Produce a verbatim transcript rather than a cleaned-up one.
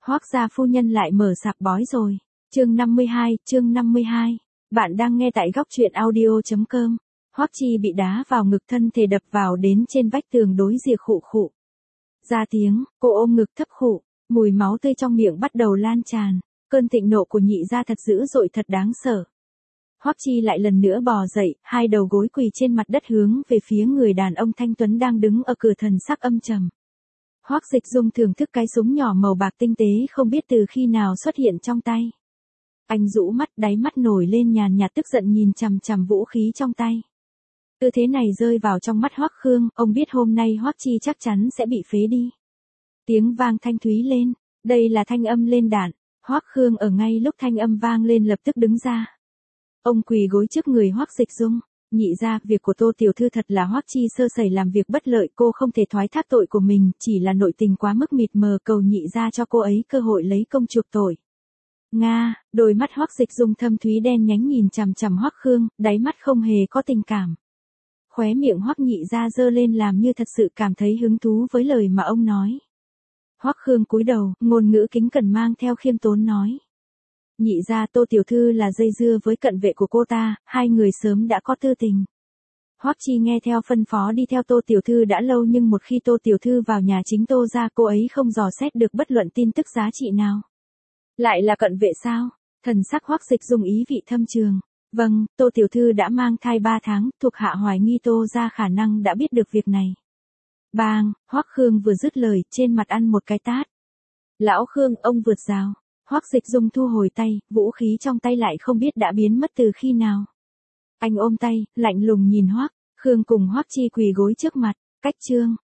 Hoác gia phu nhân lại mở sạp bói rồi. Chương năm mươi hai, chương năm mươi hai. Bạn đang nghe tại góc truyện audio chấm com. Hoắc Chi bị đá vào ngực, thân thể đập vào đến trên vách tường đối diện, khụ khụ. Ra tiếng, cô ôm ngực thấp khụ, mùi máu tươi trong miệng bắt đầu lan tràn. Cơn thịnh nộ của nhị gia thật dữ dội, thật đáng sợ. Hoắc Chi lại lần nữa bò dậy, hai đầu gối quỳ trên mặt đất hướng về phía người đàn ông thanh tuấn đang đứng ở cửa, thần sắc âm trầm. Hoắc Dịch Dung thưởng thức cái súng nhỏ màu bạc tinh tế không biết từ khi nào xuất hiện trong tay. Anh rũ mắt, đáy mắt nổi lên nhàn nhạt tức giận, nhìn chằm chằm vũ khí trong tay. Tư thế này rơi vào trong mắt Hoắc Khương, ông biết hôm nay Hoắc Chi chắc chắn sẽ bị phế đi. Tiếng vang thanh thúy lên, đây là thanh âm lên đạn. Hoắc Khương ở ngay lúc thanh âm vang lên lập tức đứng ra. Ông quỳ gối trước người Hoắc Dịch Dung. Nhị gia, việc của Tô tiểu thư thật là Hoắc Chi sơ sẩy làm việc bất lợi, cô không thể thoái thác tội của mình, chỉ là nội tình quá mức mịt mờ, cầu nhị gia cho cô ấy cơ hội lấy công chuộc tội. Nga, đôi mắt Hoắc Dịch Dung thâm thúy đen nhánh nhìn chằm chằm Hoắc Khương, đáy mắt không hề có tình cảm. Khóe miệng Hoắc nhị gia giơ lên làm như thật sự cảm thấy hứng thú với lời mà ông nói. Hoắc Khương cúi đầu, ngôn ngữ kính cẩn mang theo khiêm tốn nói. Nhị gia, Tô tiểu thư là dây dưa với cận vệ của cô ta, hai người sớm đã có tư tình. Hoắc Chi nghe theo phân phó đi theo Tô tiểu thư đã lâu, nhưng một khi Tô tiểu thư vào nhà chính Tô gia, cô ấy không dò xét được bất luận tin tức giá trị nào. Lại là cận vệ sao? Thần sắc Hoắc Dịch Dung ý vị thâm trường. Vâng, Tô tiểu thư đã mang thai ba tháng, thuộc hạ hoài nghi Tô gia khả năng đã biết được việc này. Bang, Hoắc Khương vừa dứt lời, trên mặt ăn một cái tát. Lão Khương, ông vượt rào. Hoắc Dịch Dung thu hồi tay, vũ khí trong tay lại không biết đã biến mất từ khi nào. Anh ôm tay, lạnh lùng nhìn Hoắc Khương cùng Hoắc Chi quỳ gối trước mặt. Cách chương,